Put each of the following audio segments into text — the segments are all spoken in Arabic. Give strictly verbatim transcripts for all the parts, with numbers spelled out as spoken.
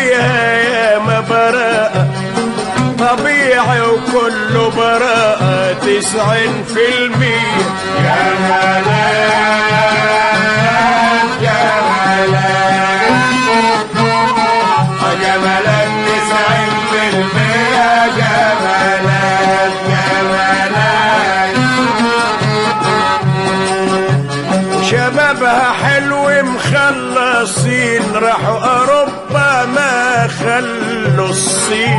فيها يا ما براءة طبيعي وكله براءة تسعين في المية. جمالات جمالات جمالات تسعين في المية. جمالات جمالات شبابها حلو مخلصين راحوا أوروبا ما خلوا الصين.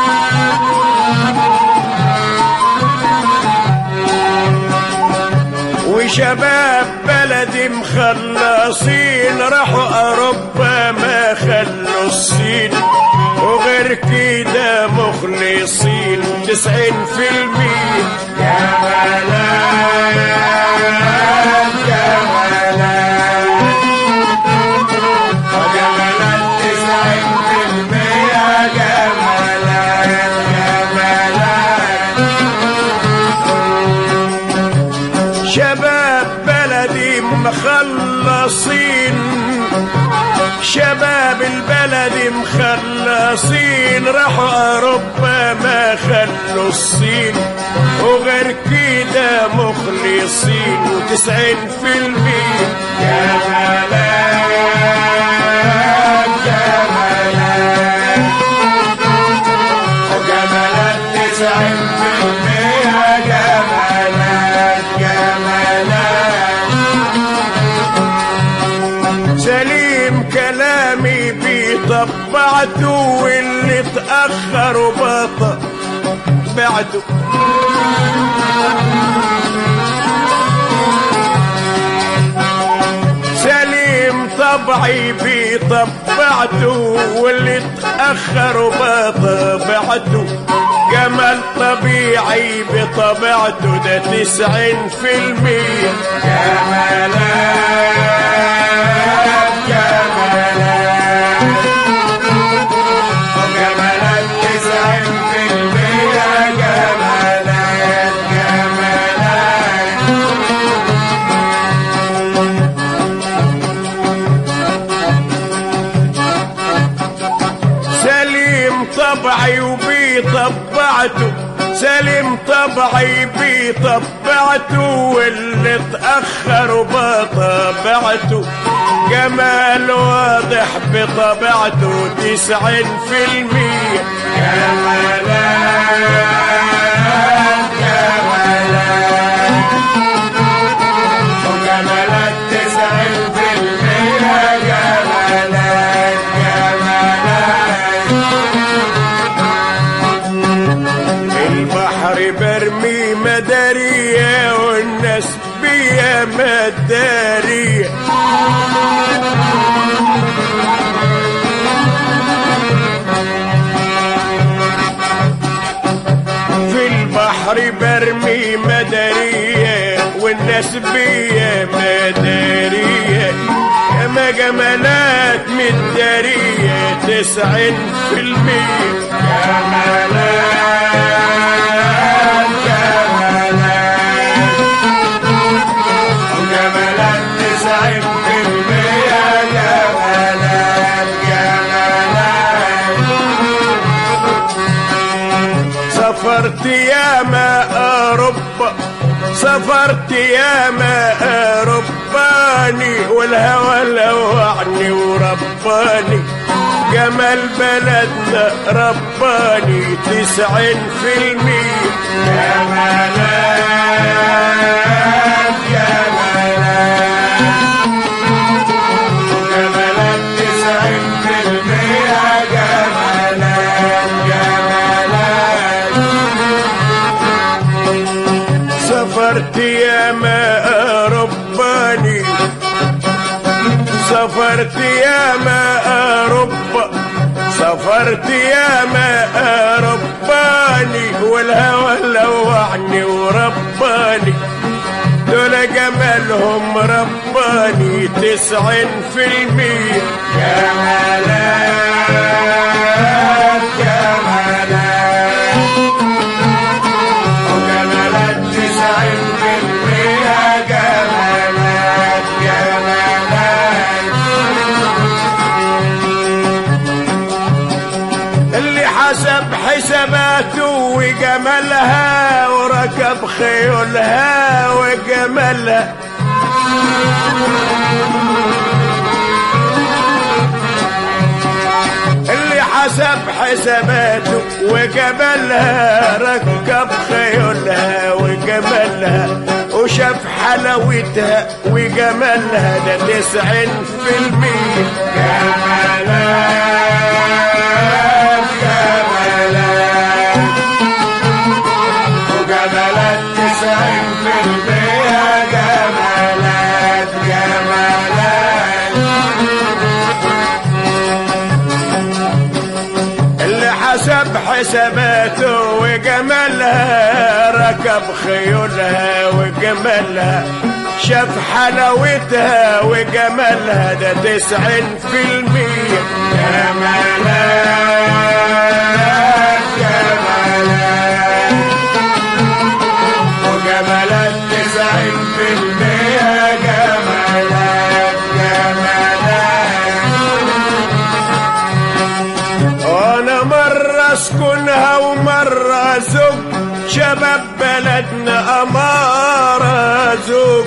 وشباب بلدي مخلصين راحوا أوروبا ما خلوا الصين. وغير كده مخلصين تسعين في المية. جمالات جمالات جمالات تسعين في المية. جمالات جمالات شباب بلدي مخلصين شباب البلد مخلصين راحوا أوروبا ما خلوا الصين. وغير كده مخلصين وتسعين في المية. جمالات جمالات جمالات تسعين في المية. جمالات جمالات سليم كلامي بطبعته واللي اتأخر وبطأ بعده. سليم طبعي بطبعته واللي اتأخر وبطأ بعده. جمال طبيعي بطبيعته ده تسعين في المية. جمالات جمالات جمالات تسعين في المية. جمالات جمالات سليم طبعي وبطبعته سليم طبعي بطبعته واللي اتأخر بطبعته. جمال واضح بطبعته تسعين في المية. جمالات جمالات جمالات تسعين في المية. جمالات جمالات البحر برمي مدارية والناس بيا مدارية. في البحر برمي مدارية والناس بيا مدارية. ياما جمالات مدارية تسعين في المية. جمالات جمالات جمالات تسعين في المية. جمالات جمالات سافرت ياما أوروبا سافرت ياما أوروباني والهوى لوعني ورباني. جمال بلدنا رباني تسعين في المية. جمالات جمالات جمالات تسعين في المية. جمالات جمالات سافرت ياما أوروباني سافرت ياما أوروبا سافرت ياما أوروباني والهوى لوعني ورباني. دول جمالهم رباني تسعين في المية. جمالات جمالات جمالات تسعين في المية. جمالات جمالات حسب حساباته وجمالها وركب خيولها وجمالها. اللي حسب حساباته وجمالها ركب خيولها وجمالها وشاف حلاوتها وجمالها ده تسعين في المية جمالات جمالات وجمالات تسعين في المية جمالات جمالات. اللي حسب حساباته وجمالها ركب خيولها وجمالها شاف حلاوتها وجمالها ده تسعين في المية جمالات جمالات وجمالات تسعين في المية جمالات جمالات. وانا مرة اسكنها ومرة زوج شباب بلدنا أمارة زوج.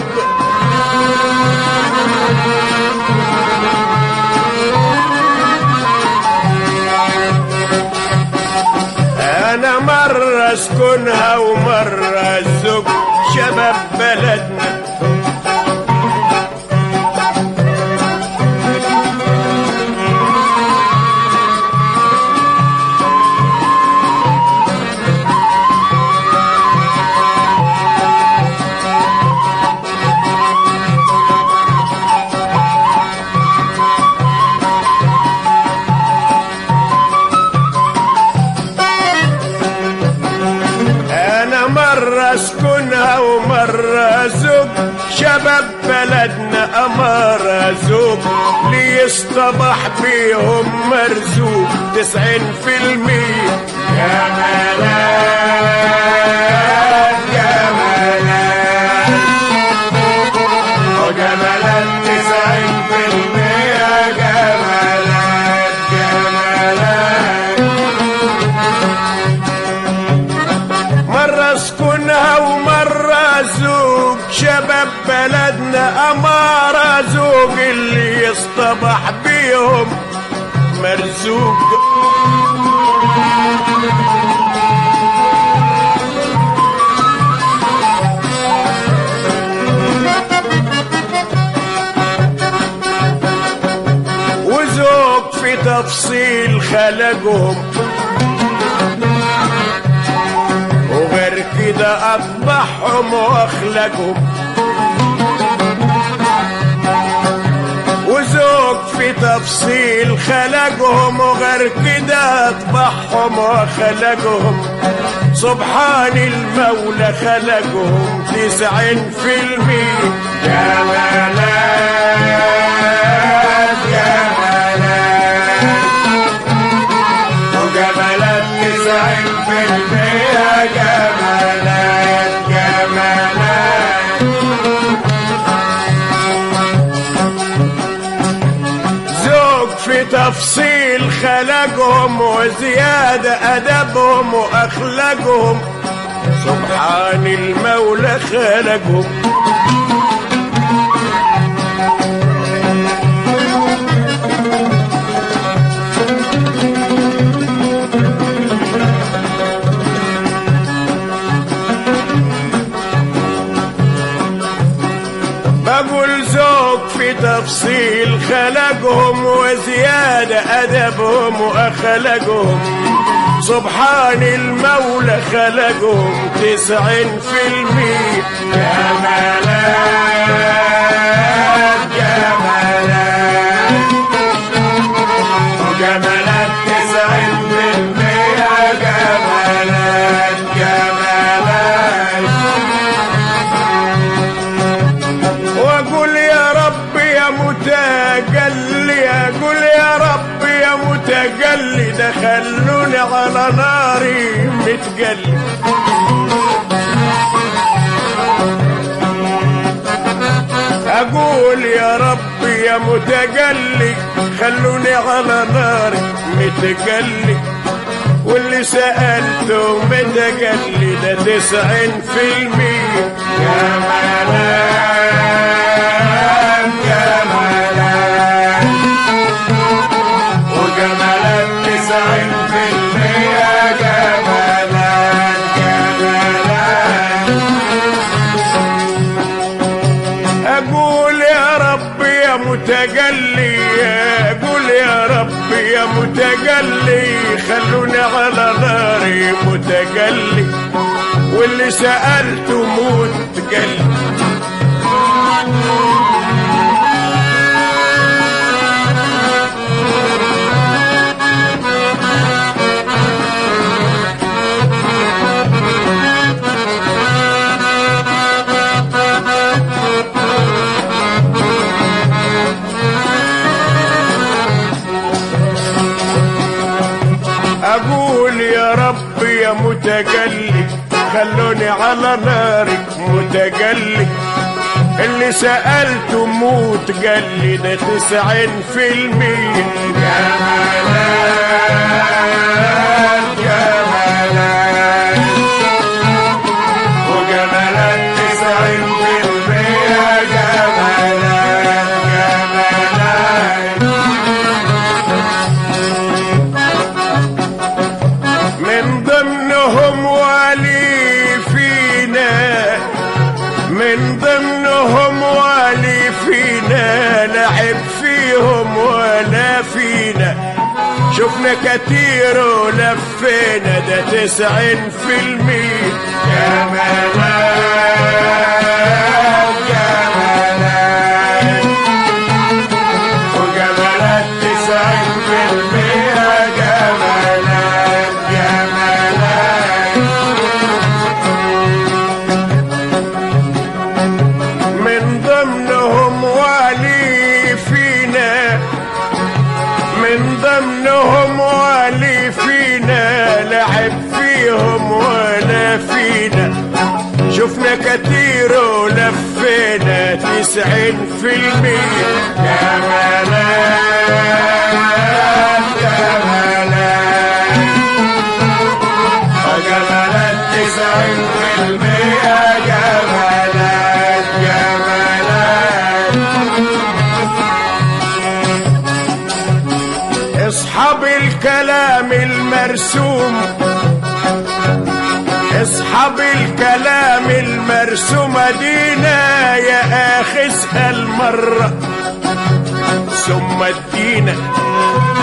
أنا مرة اسكنها ومرة زوج شباب بلدنا. اسكنها ومرة زوج شباب بلدنا أمارة زوج ليصطبح بيهم مرزوق تسعين في المية جمالات جمالات وجمالات تسعين في المية جمالات جمالات. مرة اسكنها ومرة زوج شباب بلدنا أمارة زوج اللي يصطبح بيهم مرزوق. وزوج في تفصيل خلقهم وغير كده أطبعهم وأخلقهم. وزوج في تفصيل خلقهم وغير كده أطبعهم وأخلقهم. سبحان المولى خلقهم تسعين في المية جمالات جمالات وجمالات تسعين في المية جمالات جمالات. زوج في تفصيل خلقهم وزيادة أدبهم وأخلاقهم. سبحان المولى خلقهم. بقول زوج في تفصيل خلقهم وزيادة أدبهم وأخلاقهم. سبحان المولى خلقهم تسعين في المية جمالات جمالات وجمالات تسعين في المية جمالات جمالات. واقول يا رب يا متجلي اقول يا رب يا متجلي دخلوني على ناري متجلي. اقول يا رب يا متجلي خلوني على ناري متجلي. واللي سألته متجلي ده تسعين في المية. جمالك جمالك وجمالك تسعين في المية. جمالك جمالك أقول يا رب يا متجلي، أقول يا رب يا متجلي خلوني على ناري متجلي، واللي سألته متجلي. أقول يا رب يا متجلي خلوني على نارك متجلي، اللي سألته متجلي ده تسعين في المية. جمالك جمالك وجمالك تسعين في المية. جمالك جمالك من ضمنهم والي فينا، من ضمنهم والي فينا لعب فيهم ولا فينا، شفنا كتير ولفينا ده تسعين في المية. جمالك جمالك وجمالك تسعين في المية. جمالك جمالك من ضمنهم والي فينا، من ضمنهم والي فينا لعب فيهم ولا فينا، شفنا كتير ولفينا تسعين في المية. جمالك جمالك وجمالك تسعين في المية. جمالك جمالك اصحاب الكلام المرسوم، اصحاب الكلام المرسوم دينا يا اخي اسأل مرة ثم ادينا